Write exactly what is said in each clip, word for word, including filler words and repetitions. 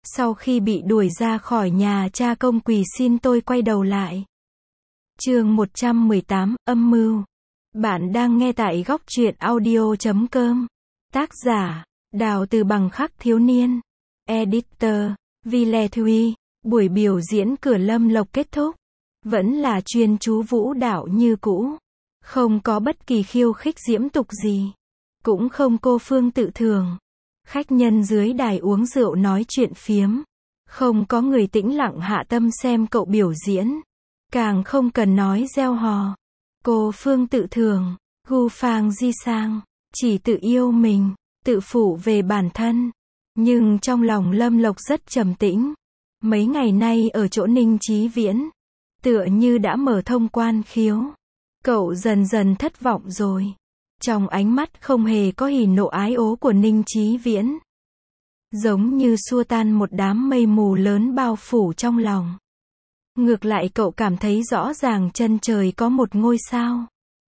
Sau khi bị đuổi ra khỏi nhà, cha công quỳ xin tôi quay đầu lại. Chương một trăm mười tám, âm mưu. Bạn đang nghe tại góc truyện audio chấm com. Tác giả, Đào Từ Bằng Khắc Thiếu Niên. Editor, Vi Lê Thuy. Buổi biểu diễn cửa Lâm Lộc kết thúc. Vẫn là chuyên chú vũ đạo như cũ. Không có bất kỳ khiêu khích diễm tục gì. Cũng không cô phương tự thường. Khách nhân dưới đài uống rượu nói chuyện phiếm. Không có người tĩnh lặng hạ tâm xem cậu biểu diễn. Càng không cần nói gieo hò. Cô phương tự thường, gu phang di sang, chỉ tự yêu mình, tự phụ về bản thân. Nhưng trong lòng Lâm Lộc rất trầm tĩnh. Mấy ngày nay ở chỗ Ninh Chí Viễn, tựa như đã mở thông quan khiếu. Cậu dần dần thất vọng rồi. Trong ánh mắt không hề có hỉ nộ ái ố của Ninh Chí Viễn. Giống như xua tan một đám mây mù lớn bao phủ trong lòng. Ngược lại cậu cảm thấy rõ ràng chân trời có một ngôi sao.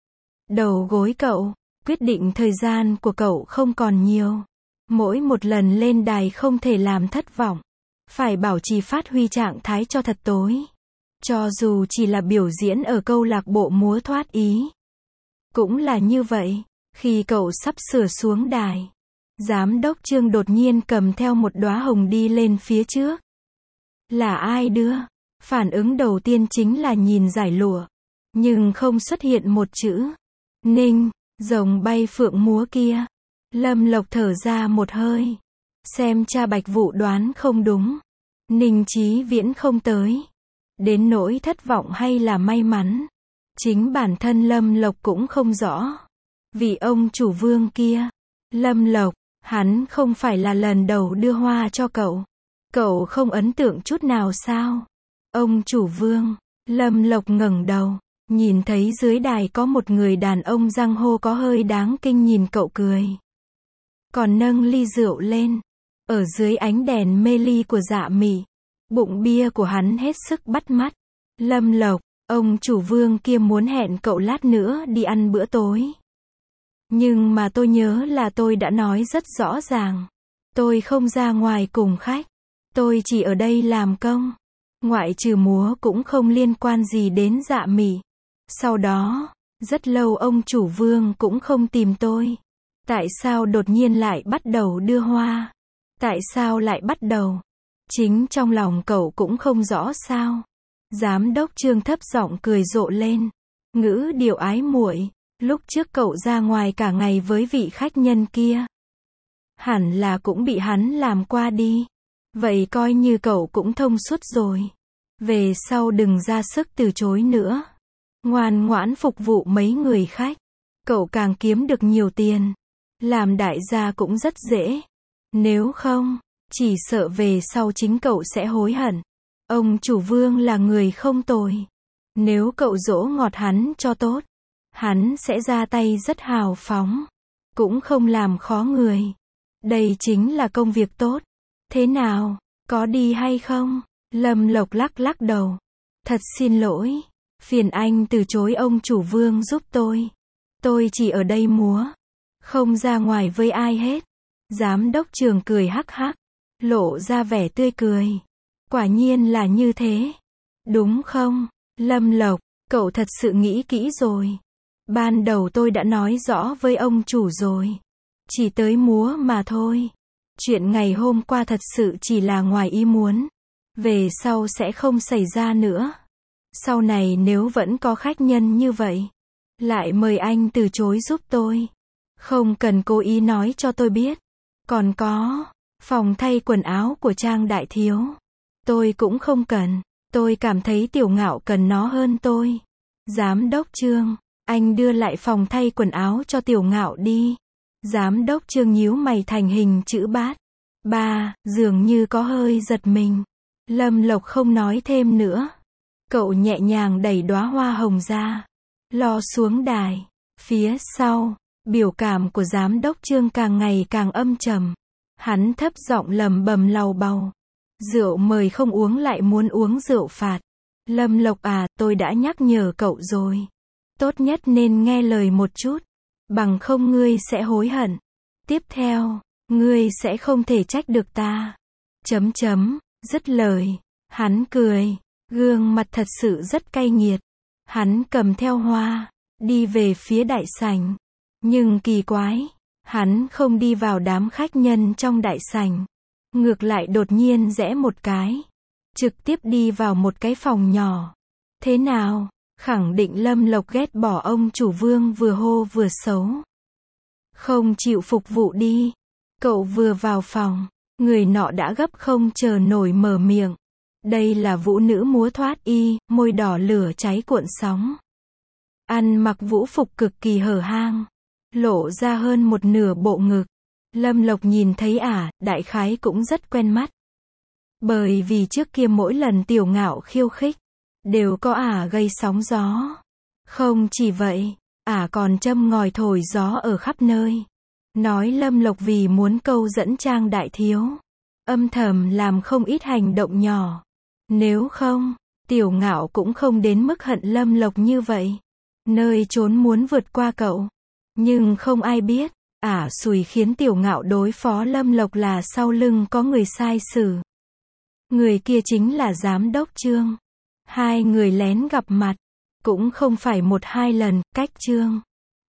Đầu gối cậu, quyết định thời gian của cậu không còn nhiều. Mỗi một lần lên đài không thể làm thất vọng. Phải bảo trì phát huy trạng thái cho thật tối. Cho dù chỉ là biểu diễn ở câu lạc bộ múa thoát ý. Cũng là như vậy, khi cậu sắp sửa xuống đài. Giám đốc Trương đột nhiên cầm theo một đóa hồng đi lên phía trước. Là ai đưa? Phản ứng đầu tiên chính là nhìn giải lụa. Nhưng không xuất hiện một chữ. Ninh, rồng bay phượng múa kia. Lâm Lộc thở ra một hơi. Xem cha Bạch Vũ đoán không đúng. Ninh Chí Viễn không tới. Đến nỗi thất vọng hay là may mắn. Chính bản thân Lâm Lộc cũng không rõ. Vì ông chủ Vương kia. Lâm Lộc, hắn không phải là lần đầu đưa hoa cho cậu. Cậu không ấn tượng chút nào sao? Ông chủ Vương. Lâm Lộc ngẩng đầu. Nhìn thấy dưới đài có một người đàn ông giang hô có hơi đáng kinh nhìn cậu cười. Còn nâng ly rượu lên. Ở dưới ánh đèn mê ly của Dạ Mị. Bụng bia của hắn hết sức bắt mắt. Lâm Lộc, ông chủ Vương kia muốn hẹn cậu lát nữa đi ăn bữa tối. Nhưng mà tôi nhớ là tôi đã nói rất rõ ràng. Tôi không ra ngoài cùng khách. Tôi chỉ ở đây làm công. Ngoại trừ múa cũng không liên quan gì đến Dạ Mị. Sau đó, rất lâu ông chủ Vương cũng không tìm tôi. Tại sao đột nhiên lại bắt đầu đưa hoa? Tại sao lại bắt đầu? Chính trong lòng cậu cũng không rõ sao. Giám đốc Trương thấp giọng cười rộ lên. Ngữ điệu ái muội. Lúc trước cậu ra ngoài cả ngày với vị khách nhân kia. Hẳn là cũng bị hắn làm qua đi. Vậy coi như cậu cũng thông suốt rồi. Về sau đừng ra sức từ chối nữa. Ngoan ngoãn phục vụ mấy người khách. Cậu càng kiếm được nhiều tiền. Làm đại gia cũng rất dễ. Nếu không, chỉ sợ về sau chính cậu sẽ hối hận. Ông chủ Vương là người không tồi. Nếu cậu dỗ ngọt hắn cho tốt, hắn sẽ ra tay rất hào phóng. Cũng không làm khó người. Đây chính là công việc tốt. Thế nào, có đi hay không? Lâm Lộc lắc lắc đầu. Thật xin lỗi. Phiền anh từ chối ông chủ Vương giúp tôi. Tôi chỉ ở đây múa. Không ra ngoài với ai hết. Giám đốc Trường cười hắc hắc. Lộ ra vẻ tươi cười. Quả nhiên là như thế. Đúng không? Lâm Lộc, cậu thật sự nghĩ kỹ rồi. Ban đầu tôi đã nói rõ với ông chủ rồi. Chỉ tới múa mà thôi. Chuyện ngày hôm qua thật sự chỉ là ngoài ý muốn. Về sau sẽ không xảy ra nữa. Sau này nếu vẫn có khách nhân như vậy, lại mời anh từ chối giúp tôi. Không cần cố ý nói cho tôi biết. Còn có, phòng thay quần áo của Trang đại thiếu. Tôi cũng không cần. Tôi cảm thấy Tiểu Ngạo cần nó hơn tôi. Giám đốc Trương, anh đưa lại phòng thay quần áo cho Tiểu Ngạo đi. Giám đốc Trương nhíu mày thành hình chữ bát. Ba, dường như có hơi giật mình. Lâm Lộc không nói thêm nữa. Cậu nhẹ nhàng đẩy đóa hoa hồng ra. Lo xuống đài. Phía sau, biểu cảm của giám đốc Trương càng ngày càng âm trầm. Hắn thấp giọng lầm bầm lầu bầu. Rượu mời không uống lại muốn uống rượu phạt. Lâm Lộc à, tôi đã nhắc nhở cậu rồi. Tốt nhất nên nghe lời một chút. Bằng không ngươi sẽ hối hận. Tiếp theo, ngươi sẽ không thể trách được ta. Chấm chấm, dứt lời, hắn cười, gương mặt thật sự rất cay nghiệt. Hắn cầm theo hoa, đi về phía đại sảnh. Nhưng kỳ quái, hắn không đi vào đám khách nhân trong đại sảnh. Ngược lại đột nhiên rẽ một cái, trực tiếp đi vào một cái phòng nhỏ. Thế nào? Khẳng định Lâm Lộc ghét bỏ ông chủ Vương vừa hô vừa xấu. Không chịu phục vụ đi. Cậu vừa vào phòng, người nọ đã gấp không chờ nổi mở miệng. Đây là vũ nữ múa thoát y, môi đỏ lửa cháy cuộn sóng. Ăn mặc vũ phục cực kỳ hở hang, lộ ra hơn một nửa bộ ngực. Lâm Lộc nhìn thấy ả, à, đại khái cũng rất quen mắt. Bởi vì trước kia mỗi lần Tiểu Ngạo khiêu khích, đều có ả à gây sóng gió. Không chỉ vậy, ả à còn châm ngòi thổi gió ở khắp nơi. Nói Lâm Lộc vì muốn câu dẫn Trang đại thiếu, âm thầm làm không ít hành động nhỏ. Nếu không, Tiểu Ngạo cũng không đến mức hận Lâm Lộc như vậy. Nơi trốn muốn vượt qua cậu. Nhưng không ai biết, ả à xùi khiến Tiểu Ngạo đối phó Lâm Lộc là sau lưng có người sai sử. Người kia chính là giám đốc Trương. Hai người lén gặp mặt, cũng không phải một hai lần, cách Trương